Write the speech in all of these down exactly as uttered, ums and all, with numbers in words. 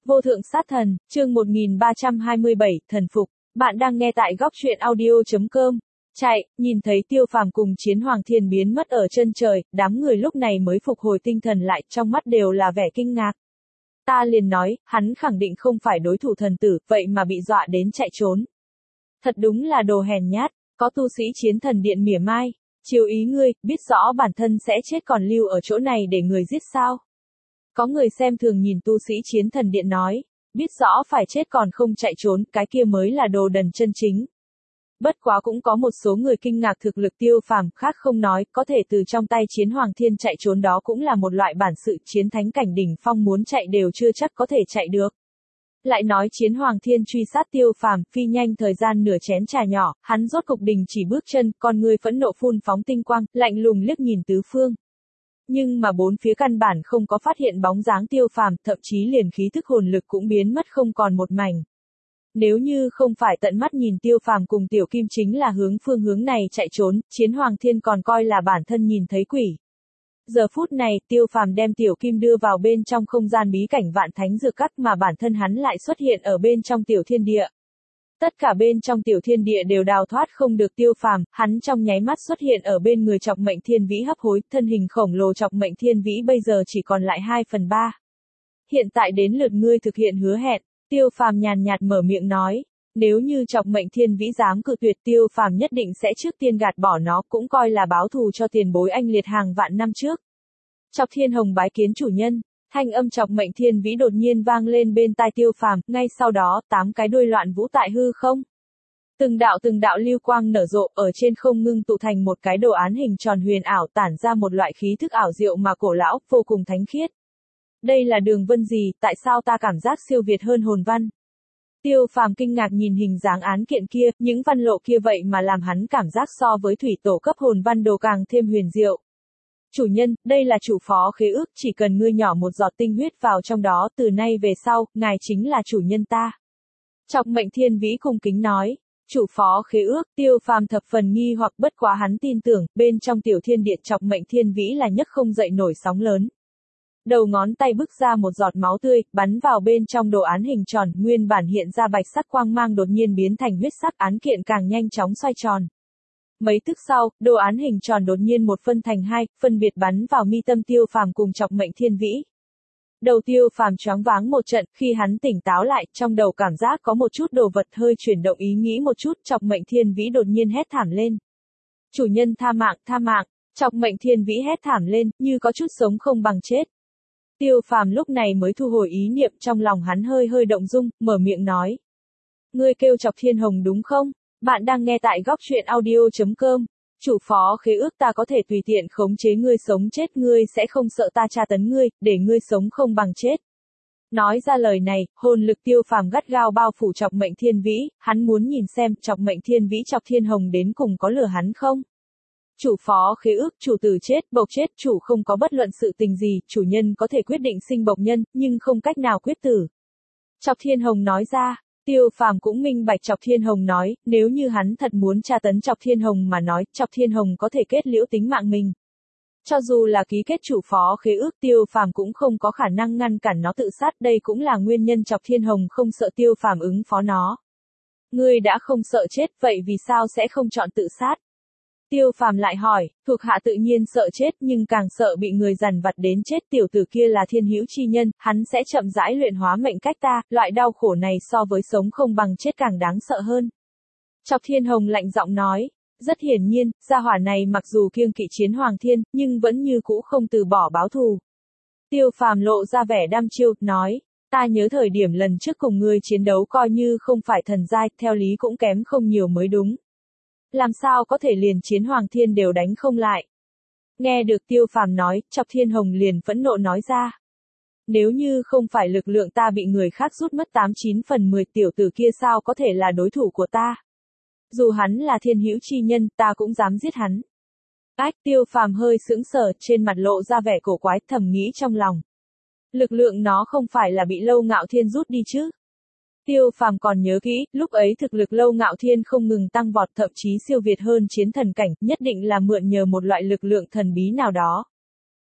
Vô thượng sát thần, chương một nghìn ba trăm hai mươi bảy, thần phục. Bạn đang nghe tại góc truyện audio chấm com. Chạy, nhìn thấy Tiêu Phàm cùng Chiến Hoàng Thiên biến mất ở chân trời, đám người lúc này mới phục hồi tinh thần lại, trong mắt đều là vẻ kinh ngạc. Ta liền nói, hắn khẳng định không phải đối thủ thần tử, vậy mà bị dọa đến chạy trốn. Thật đúng là đồ hèn nhát, có tu sĩ Chiến Thần Điện mỉa mai. Chiếu ý ngươi, biết rõ bản thân sẽ chết còn lưu ở chỗ này để người giết sao? Có người xem thường nhìn tu sĩ Chiến Thần Điện nói, biết rõ phải chết còn không chạy trốn, cái kia mới là đồ đần chân chính. Bất quá cũng có một số người kinh ngạc thực lực Tiêu Phàm, khác không nói, có thể từ trong tay Chiến Hoàng Thiên chạy trốn đó cũng là một loại bản sự, chiến thánh cảnh đỉnh phong muốn chạy đều chưa chắc có thể chạy được. Lại nói Chiến Hoàng Thiên truy sát Tiêu Phàm, phi nhanh thời gian nửa chén trà nhỏ, hắn rốt cục đình chỉ bước chân, con người phẫn nộ phun phóng tinh quang, lạnh lùng liếc nhìn tứ phương. Nhưng mà bốn phía căn bản không có phát hiện bóng dáng Tiêu Phàm, thậm chí liền khí thức hồn lực cũng biến mất không còn một mảnh. Nếu như không phải tận mắt nhìn Tiêu Phàm cùng Tiểu Kim chính là hướng phương hướng này chạy trốn, Chiến Hoàng Thiên còn coi là bản thân nhìn thấy quỷ. Giờ phút này, Tiêu Phàm đem Tiểu Kim đưa vào bên trong không gian bí cảnh Vạn Thánh Dược Các mà bản thân hắn lại xuất hiện ở bên trong Tiểu Thiên Địa. Tất cả bên trong Tiểu Thiên Địa đều đào thoát không được Tiêu Phàm, hắn trong nháy mắt xuất hiện ở bên người Chọc Mệnh Thiên Vĩ hấp hối, thân hình khổng lồ Chọc Mệnh Thiên Vĩ bây giờ chỉ còn lại hai phần ba. Hiện tại đến lượt ngươi thực hiện hứa hẹn, Tiêu Phàm nhàn nhạt mở miệng nói, nếu như Chọc Mệnh Thiên Vĩ dám cự tuyệt Tiêu Phàm nhất định sẽ trước tiên gạt bỏ nó, cũng coi là báo thù cho tiền bối anh liệt hàng vạn năm trước. Chọc Thiên Hồng bái kiến chủ nhân. Thanh âm Chọc Mệnh Thiên Vĩ đột nhiên vang lên bên tai Tiêu Phàm, ngay sau đó, tám cái đuôi loạn vũ tại hư không. Từng đạo từng đạo lưu quang nở rộ, ở trên không ngưng tụ thành một cái đồ án hình tròn huyền ảo, tản ra một loại khí thức ảo diệu mà cổ lão, vô cùng thánh khiết. Đây là đường vân gì, tại sao ta cảm giác siêu việt hơn hồn văn? Tiêu Phàm kinh ngạc nhìn hình dáng án kiện kia, những văn lộ kia vậy mà làm hắn cảm giác so với thủy tổ cấp hồn văn đồ càng thêm huyền diệu. Chủ nhân, đây là chủ phó khế ước, chỉ cần ngươi nhỏ một giọt tinh huyết vào trong đó, từ nay về sau, ngài chính là chủ nhân ta. Chọc Mệnh Thiên Vĩ cung kính nói, chủ phó khế ước, Tiêu Phàm thập phần nghi hoặc, bất quá hắn tin tưởng, bên trong Tiểu Thiên Địa Chọc Mệnh Thiên Vĩ là nhấc không dậy nổi sóng lớn. Đầu ngón tay bứt ra một giọt máu tươi, bắn vào bên trong đồ án hình tròn, nguyên bản hiện ra bạch sắc quang mang đột nhiên biến thành huyết sắc, án kiện càng nhanh chóng xoay tròn. Mấy tức sau, đồ án hình tròn đột nhiên một phân thành hai, phân biệt bắn vào mi tâm Tiêu Phàm cùng Chọc Mệnh Thiên Vĩ. Đầu Tiêu Phàm choáng váng một trận, khi hắn tỉnh táo lại, trong đầu cảm giác có một chút đồ vật hơi chuyển động, ý nghĩ một chút, Chọc Mệnh Thiên Vĩ đột nhiên hét thảm lên. Chủ nhân tha mạng, tha mạng, Chọc Mệnh Thiên Vĩ hét thảm lên, như có chút sống không bằng chết. Tiêu Phàm lúc này mới thu hồi ý niệm, trong lòng hắn hơi hơi động dung, mở miệng nói. Ngươi kêu Chọc Thiên Hồng đúng không? Bạn đang nghe tại góc truyện audio chấm com. Chủ phó khế ước, ta có thể tùy tiện khống chế ngươi sống chết, ngươi sẽ không sợ ta tra tấn ngươi, để ngươi sống không bằng chết. Nói ra lời này, hồn lực Tiêu Phàm gắt gao bao phủ Chọc Mệnh Thiên Vĩ, hắn muốn nhìn xem Chọc Mệnh Thiên Vĩ Chọc Thiên Hồng đến cùng có lừa hắn không. Chủ phó khế ước, chủ tử chết, bộc chết, chủ không có bất luận sự tình gì, chủ nhân có thể quyết định sinh bộc nhân, nhưng không cách nào quyết tử. Chọc Thiên Hồng nói ra. Tiêu Phàm cũng minh bạch Chọc Thiên Hồng nói, nếu như hắn thật muốn tra tấn Chọc Thiên Hồng mà nói, Chọc Thiên Hồng có thể kết liễu tính mạng mình. Cho dù là ký kết chủ phó khế ước, Tiêu Phàm cũng không có khả năng ngăn cản nó tự sát, đây cũng là nguyên nhân Chọc Thiên Hồng không sợ Tiêu Phàm ứng phó nó. Ngươi đã không sợ chết, vậy vì sao sẽ không chọn tự sát? Tiêu Phàm lại hỏi, thuộc hạ tự nhiên sợ chết nhưng càng sợ bị người dằn vặt đến chết, tiểu tử kia là thiên hữu chi nhân, hắn sẽ chậm rãi luyện hóa mệnh cách ta, loại đau khổ này so với sống không bằng chết càng đáng sợ hơn. Chọc Thiên Hồng lạnh giọng nói, rất hiển nhiên, gia hỏa này mặc dù kiêng kỵ Chiến Hoàng Thiên, nhưng vẫn như cũ không từ bỏ báo thù. Tiêu Phàm lộ ra vẻ đăm chiêu, nói, ta nhớ thời điểm lần trước cùng ngươi chiến đấu coi như không phải thần giai, theo lý cũng kém không nhiều mới đúng. Làm sao có thể liền Chiến Hoàng Thiên đều đánh không lại? Nghe được Tiêu Phàm nói, Chọc Thiên Hồng liền phẫn nộ nói ra. Nếu như không phải lực lượng ta bị người khác rút mất tám chín phần mười, tiểu tử kia sao có thể là đối thủ của ta? Dù hắn là thiên hữu chi nhân, ta cũng dám giết hắn. Ách, Tiêu Phàm hơi sững sờ, trên mặt lộ ra vẻ cổ quái, thầm nghĩ trong lòng. Lực lượng nó không phải là bị Lâu Ngạo Thiên rút đi chứ? Tiêu Phàm còn nhớ kỹ, lúc ấy thực lực Lâu Ngạo Thiên không ngừng tăng vọt, thậm chí siêu việt hơn chiến thần cảnh, nhất định là mượn nhờ một loại lực lượng thần bí nào đó.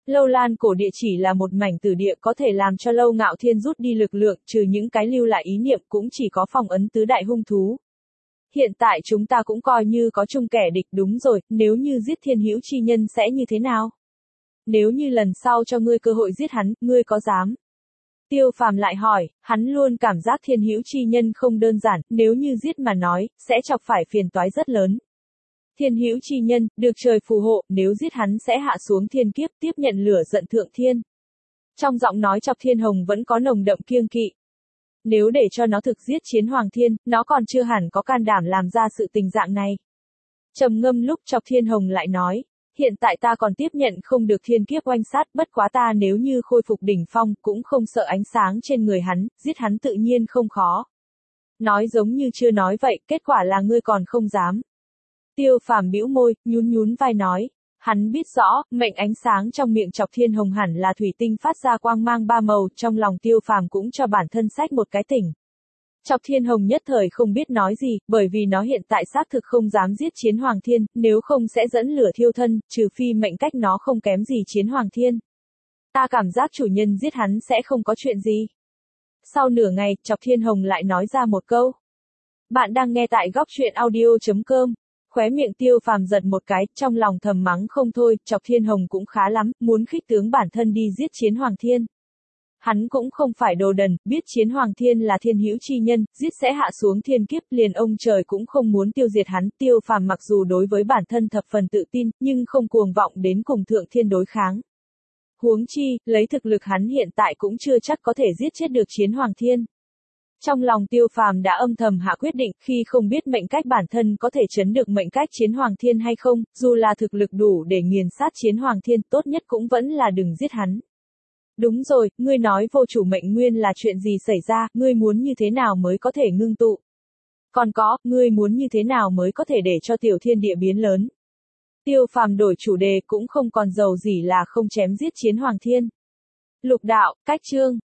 Lâu Lan cổ địa chỉ là một mảnh tử địa có thể làm cho Lâu Ngạo Thiên rút đi lực lượng, trừ những cái lưu lại ý niệm cũng chỉ có phong ấn tứ đại hung thú. Hiện tại chúng ta cũng coi như có chung kẻ địch, đúng rồi, nếu như giết Thiên Hữu chi nhân sẽ như thế nào? Nếu như lần sau cho ngươi cơ hội giết hắn, ngươi có dám? Tiêu Phàm lại hỏi, hắn luôn cảm giác Thiên Hữu chi nhân không đơn giản, nếu như giết mà nói, sẽ chọc phải phiền toái rất lớn. Thiên Hữu chi nhân, được trời phù hộ, nếu giết hắn sẽ hạ xuống thiên kiếp, tiếp nhận lửa giận thượng thiên. Trong giọng nói Chọc Thiên Hồng vẫn có nồng đậm kiêng kỵ. Nếu để cho nó thực giết Chiến Hoàng Thiên, nó còn chưa hẳn có can đảm làm ra sự tình dạng này. Trầm ngâm lúc Chọc Thiên Hồng lại nói, hiện tại ta còn tiếp nhận không được thiên kiếp oanh sát, bất quá ta nếu như khôi phục đỉnh phong, cũng không sợ ánh sáng trên người hắn, giết hắn tự nhiên không khó. Nói giống như chưa nói vậy, kết quả là ngươi còn không dám. Tiêu Phàm bĩu môi, nhún nhún vai nói, hắn biết rõ, mệnh ánh sáng trong miệng Chọc Thiên Hồng hẳn là thủy tinh phát ra quang mang ba màu, trong lòng Tiêu Phàm cũng cho bản thân sách một cái tỉnh. Chọc Thiên Hồng nhất thời không biết nói gì, bởi vì nó hiện tại xác thực không dám giết Chiến Hoàng Thiên, nếu không sẽ dẫn lửa thiêu thân, trừ phi mệnh cách nó không kém gì Chiến Hoàng Thiên. Ta cảm giác chủ nhân giết hắn sẽ không có chuyện gì. Sau nửa ngày, Chọc Thiên Hồng lại nói ra một câu. Bạn đang nghe tại góc truyện audio chấm com. Khóe miệng Tiêu Phàm giật một cái, trong lòng thầm mắng không thôi, Chọc Thiên Hồng cũng khá lắm, muốn khích tướng bản thân đi giết Chiến Hoàng Thiên. Hắn cũng không phải đồ đần, biết Chiến Hoàng Thiên là Thiên Hữu chi nhân, giết sẽ hạ xuống thiên kiếp, liền ông trời cũng không muốn tiêu diệt hắn. Tiêu Phàm mặc dù đối với bản thân thập phần tự tin, nhưng không cuồng vọng đến cùng Thượng Thiên đối kháng. Huống chi, lấy thực lực hắn hiện tại cũng chưa chắc có thể giết chết được Chiến Hoàng Thiên. Trong lòng Tiêu Phàm đã âm thầm hạ quyết định, khi không biết mệnh cách bản thân có thể chấn được mệnh cách Chiến Hoàng Thiên hay không, dù là thực lực đủ để nghiền sát Chiến Hoàng Thiên, tốt nhất cũng vẫn là đừng giết hắn. Đúng rồi, ngươi nói vô chủ mệnh nguyên là chuyện gì xảy ra, ngươi muốn như thế nào mới có thể ngưng tụ? Còn có, ngươi muốn như thế nào mới có thể để cho tiểu thiên địa biến lớn? Tiêu Phàm đổi chủ đề cũng không còn giàu gì là không chém giết Chiến Hoàng Thiên. Lục đạo, cách chương.